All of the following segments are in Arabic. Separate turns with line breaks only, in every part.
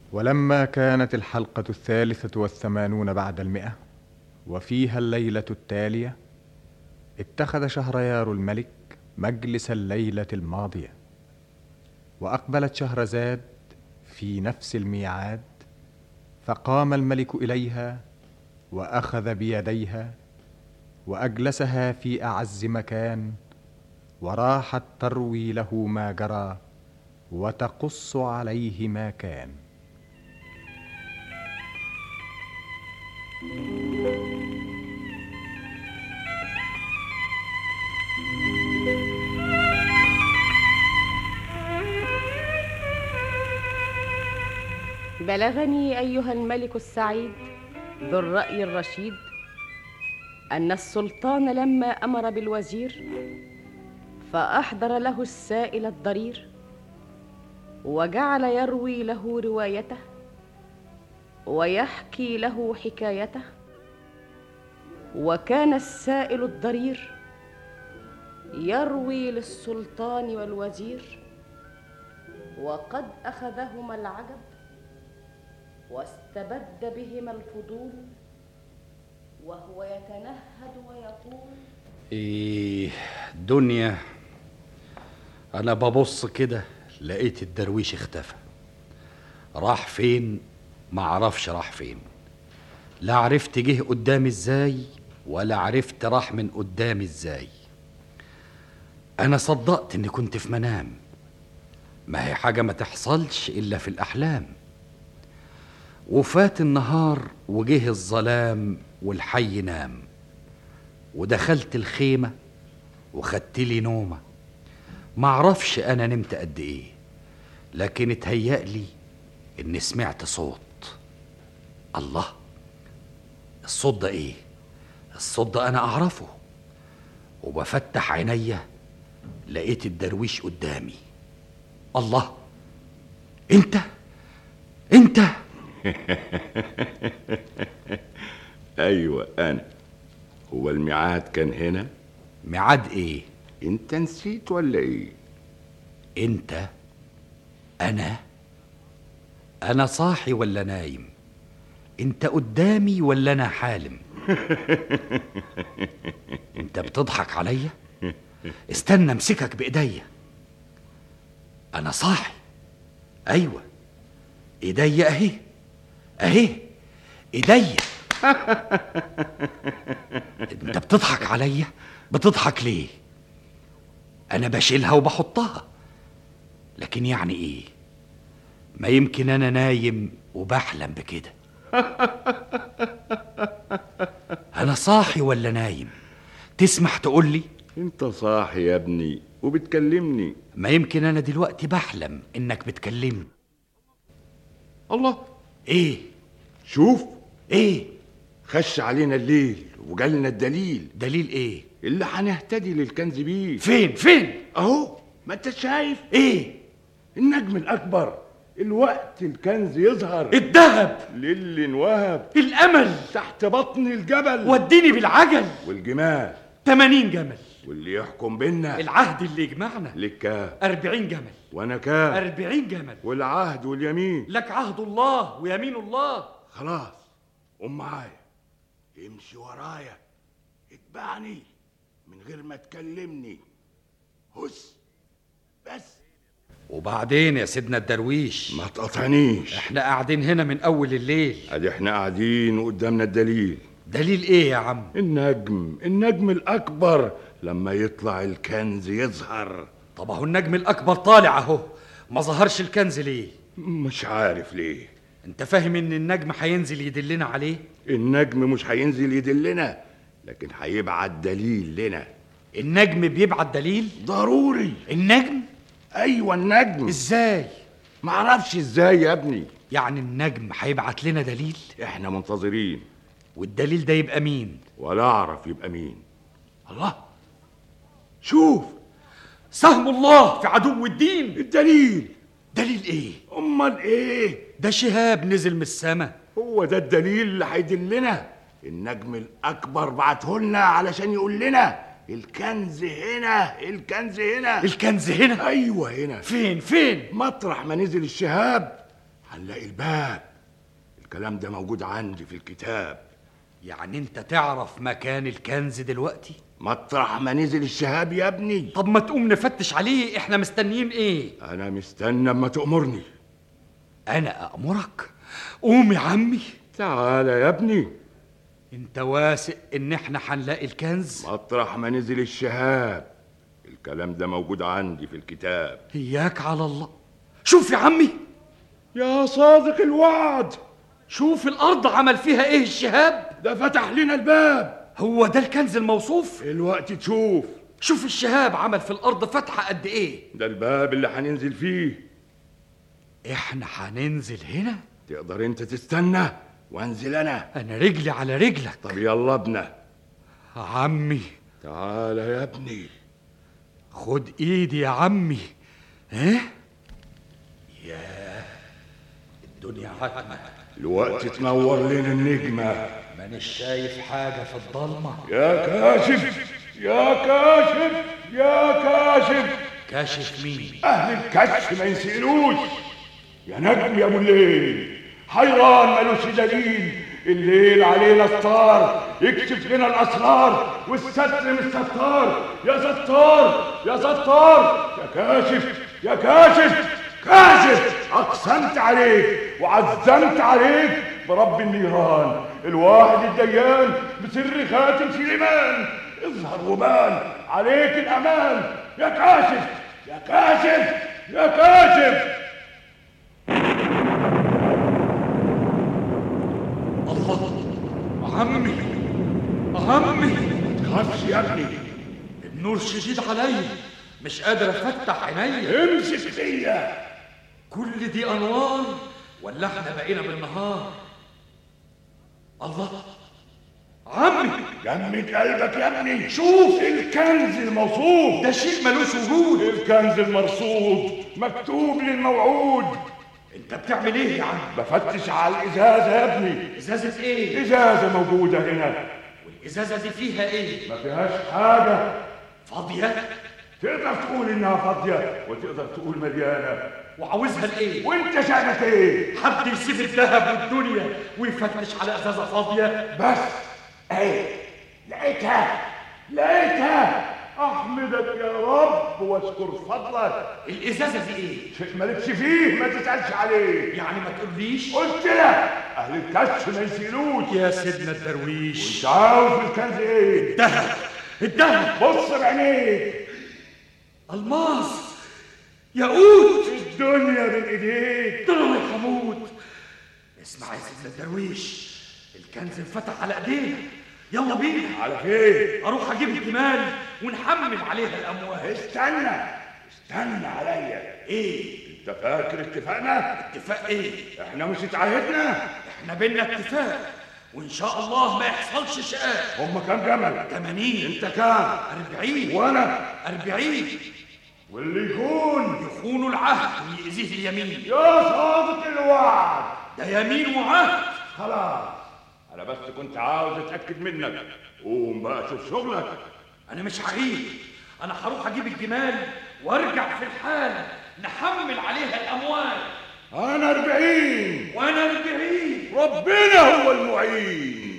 ولما كانت الحلقة 83 بعد 100 وفيها الليلة التالية، اتخذ شهريار الملك مجلس الليلة الماضية، وأقبلت شهرزاد في نفس الميعاد، فقام الملك إليها وأخذ بيديها وأجلسها في أعز مكان، وراحت تروي له ما جرى وتقص عليه ما كان.
بلغني أيها الملك السعيد ذو الرأي الرشيد أن السلطان لما أمر بالوزير فأحضر له السائل الضرير، وجعل يروي له روايته ويحكي له حكايته، وكان السائل الضرير يروي للسلطان والوزير، وقد أخذهما العجب واستبد بهما الفضول، وهو يتنهد ويقول:
ايه دنيا، انا ببص كده لقيت الدرويش اختفى. راح فين؟ معرفش راح فين، لا عرفت جه قدامي ازاي ولا عرفت راح من قدامي ازاي. انا صدقت اني كنت في منام، ما هي حاجة ما تحصلش الا في الاحلام. وفات النهار وجه الظلام والحي نام، ودخلت الخيمة وخدت لي نومة. معرفش انا نمت قد ايه، لكن اتهيألي اني سمعت صوت. الله، الصوت ده ايه؟ الصوت ده انا اعرفه. وبفتح عينيا لقيت الدرويش قدامي. الله، انت
ايوه انا. هو الميعاد كان هنا؟
ميعاد ايه؟
انت نسيت ولا ايه؟
انت؟ انا صاحي ولا نايم؟ انت قدامي ولا انا حالم؟ انت بتضحك عليا؟ استنى امسكك بايديا. انا صاحي، ايوه، ايديا اهي ايديا. انت بتضحك عليا؟ بتضحك ليه؟ انا بشيلها وبحطها، لكن يعني ايه؟ ما يمكن انا نايم وبحلم بكده. انا صاحي ولا نايم؟ تسمح تقولي؟
انت صاحي يا ابني وبتكلمني.
ما يمكن انا دلوقتي بحلم انك بتكلمني.
الله،
ايه؟
شوف
ايه؟
خش علينا الليل وجالنا الدليل.
دليل ايه؟
اللي هنهتدي للكنز بيه.
فين؟
اهو، ما انت شايف.
ايه؟
النجم الاكبر. الوقت الكنز يظهر.
الذهب،
للي انوهب،
الامل
تحت بطن الجبل.
وديني بالعجل
والجمال
80 جمل.
واللي يحكم بينا
العهد اللي يجمعنا
لك كام؟
40 جمل.
وانا كام؟
40 جمل.
والعهد واليمين
لك عهد الله ويمين الله.
خلاص، قوم معايا، امشي ورايا، اتبعني من غير ما تكلمني. هس بس.
وبعدين يا سيدنا الدرويش؟
ما تقاطعنيش،
احنا قاعدين هنا من اول الليل.
ادي احنا قاعدين وقدامنا الدليل.
دليل ايه يا عم؟
النجم الاكبر، لما يطلع الكنز يظهر.
طب اهو النجم الاكبر طالع اهو، ما ظهرش الكنز ليه؟
مش عارف ليه.
انت فاهم ان النجم هينزل يدلنا عليه؟
النجم مش هينزل يدلنا، لكن هيبعت دليل لنا.
النجم بيبعت دليل؟
ضروري.
النجم؟
ايوه النجم.
ازاي؟
معرفش ازاي يا ابني.
يعني النجم هيبعت لنا دليل؟
احنا منتظرين.
والدليل ده يبقى مين؟
ولا اعرف يبقى مين. الله، شوف،
سهم الله في عدو الدين.
الدليل.
دليل ايه؟
امال ايه؟
ده شهاب نزل من السماء.
هو ده الدليل اللي هيدلنا. النجم الاكبر بعته لنا علشان يقول لنا الكنز هنا.
الكنز هنا؟
ايوه هنا.
فين؟
مطرح ما نزل الشهاب هنلاقي الباب. الكلام ده موجود عندي في الكتاب.
يعني انت تعرف مكان الكنز دلوقتي؟
مطرح ما نزل الشهاب يا ابني.
طب ما تقوم نفتش عليه، احنا مستنيين ايه؟
انا مستنى اما تأمرني.
انا أأمرك؟ قوم يا عمي.
تعال يا ابني.
انت واثق ان احنا هنلاقي الكنز؟
مطرح ما نزل الشهاب. الكلام ده موجود عندي في الكتاب.
اياك على الله. شوف يا عمي،
يا صادق الوعد،
شوف الارض عمل فيها ايه الشهاب.
ده فتح لنا الباب.
هو ده الكنز الموصوف؟
الوقت تشوف.
شوف الشهاب عمل في الارض فتحة قد ايه.
ده الباب اللي هننزل فيه.
احنا هننزل هنا؟
تقدر انت تستنى وانزل انا
رجلي على رجلك.
طب يلا ابنا.
عمي
تعال يا ابني.
خد ايدي يا عمي. ياه، الدنيا عتمة.
الوقت تنور لنا النجمة.
مانيش شايف حاجة في الضلمة.
يا كاشف يا كاشف يا كاشف.
كاشف مين؟
اهل الكشف ما ينسألوش. يا نجم يا ابو الليل، حيران ملوش دليل. الليل علينا ستار يكشف لنا الاسرار، والستر مش ستار. يا ستار يا ستار يا كاشف يا كاشف. كاشف، اقسمت عليك وعزمت عليك برب النيران الواحد الديان بسر خاتم سليمان. اظهر وبان عليك الامان يا كاشف يا كاشف يا كاشف.
عمي عمي،
تخافش يا ابني.
النور شديد عليا، مش قادر افتح عينيا.
امسك فيا.
كل دي انوار ولا احنا بقينا بالنهار؟ الله، عمي
جمد قلبك يا ابني. شوف الكنز الموصوف.
ده شيء ملوش وجود.
الكنز المرصود مكتوب للموعود.
انت بتعمل ايه يا عم؟
بفتش على الازازه يا ابني.
ازازة ايه؟
ازازه موجوده هنا.
والازازة دي فيها ايه؟
ما فيهاش حاجه.
فاضية؟
تقدر تقول انها فاضيه وتقدر تقول مليانه.
وعاوزها لايه؟
وانت شأنك ايه؟
حد يسيب الذهب والدنيا ويفتش على ازازة فاضية؟
بس ايه، لقيتها لقيتها. احمدك يا رب واشكر فضلك.
الازازة دي ايه؟
شيء مالكش فيه ما تسألش عليه.
يعني ما تقوليش؟
قلت لك اهل الكشف ما يسألوش.
يا سيدنا الدرويش،
انت عاوز في الكنز ايه؟
الذهب. الذهب
بص بعينيك.
الماس، ياقوت.
الدنيا بين ايديك.
ضرر الحمود. اسمع يا سيدنا الدرويش، الكنز انفتح على ايدينا. يلا بينا.
على فين؟
اروح اجيب الجمال ونحمل عليها الاموال.
استنى عليا.
ايه؟
انت فاكر اتفقنا؟
اتفاق ايه؟
احنا مش اتعاهدنا؟
احنا بينا اتفاق، وان شاء الله ما يحصلش شقاق.
هم كام جمل؟
80.
انت كام؟
40.
وانا
40.
واللي
يخون العهد ويأذيه اليمين.
يا صادق الوعد.
ده يمين وعهد.
خلاص، انا بس كنت عاوز اتاكد منك. قوم بقى شوف شغلك.
انا مش هغيب، انا هروح اجيب الجمال وارجع في الحال نحمل عليها الاموال.
انا 40
وانا 40.
ربنا هو المعين.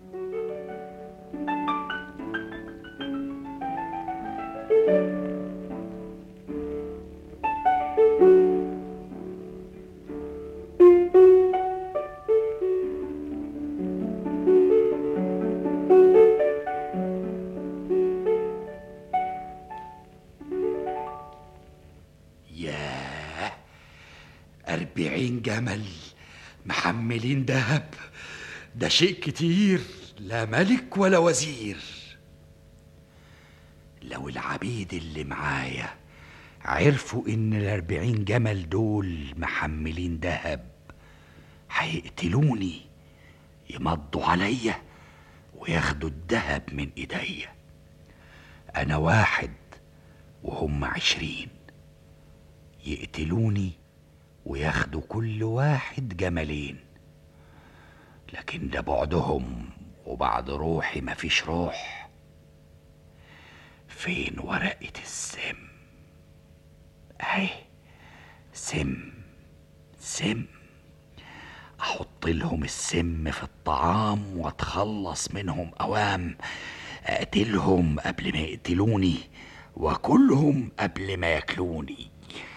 ياه، 40 جمل محملين دهب، ده شيء كتير، لا ملك ولا وزير. لو العبيد اللي معايا عرفوا ان ال40 جمل دول محملين دهب هيقتلوني، يمضوا عليا وياخدوا الدهب من ايديا. انا 1 وهم 20، يقتلوني وياخدوا كل واحد جملين. لكن ده بعدهم وبعد روحي مفيش روح. فين ورقة السم؟ اهي، سم سم احط لهم السم في الطعام واتخلص منهم اوام، اقتلهم قبل ما يقتلوني واكلهم قبل ما ياكلوني.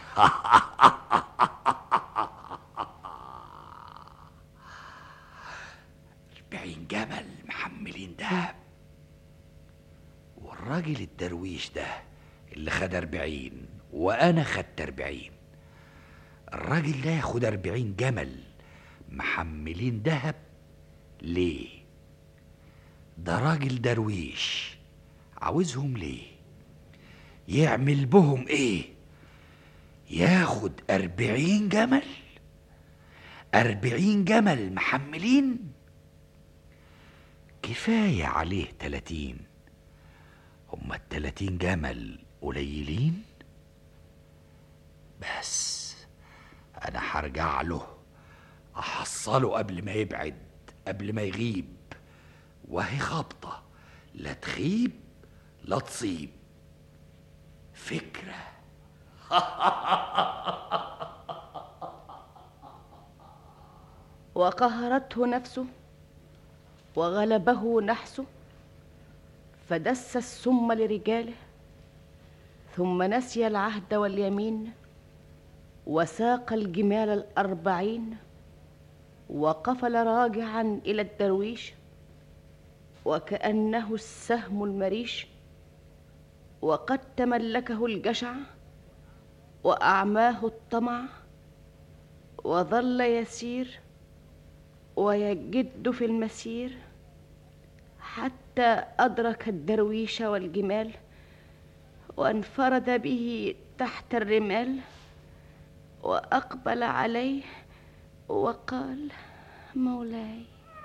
40 جمل محملين دهب، والراجل الدرويش ده اللي خد 40 وانا خدت 40. الراجل ده ياخد 40 جمل محملين دهب ليه؟ ده راجل درويش، عاوزهم ليه؟ يعمل بهم ايه؟ ياخد 40 جمل، 40 جمل محملين؟ كفاية عليه 30. هما ال30 جمل قليلين؟ بس انا هرجع له احصله قبل ما يبعد، قبل ما يغيب، وهي خبطة لا تخيب لا تصيب. فكرة.
وقهرته نفسه وغلبه نحسه، فدس السم لرجاله، ثم نسي العهد واليمين، وساق الجمال 40، وقفل راجعا إلى الدرويش وكأنه السهم المريش، وقد تملكه الجشع وأعماه الطمع، وظل يسير ويجد في المسير حتى أدرك الدرويش والجمال، وانفرد به تحت الرمال، وأقبل عليه وقال: مولاي.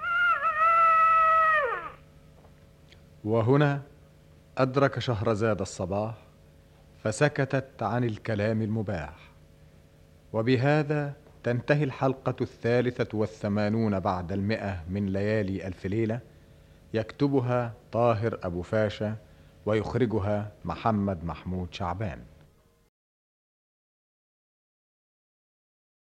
وهنا أدرك شهرزاد الصباح، فسكتت عن الكلام المباح. وبهذا تنتهي الحلقة 83 بعد 100 من ليالي ألف ليلة، يكتبها طاهر أبو فاشا ويخرجها محمد محمود شعبان.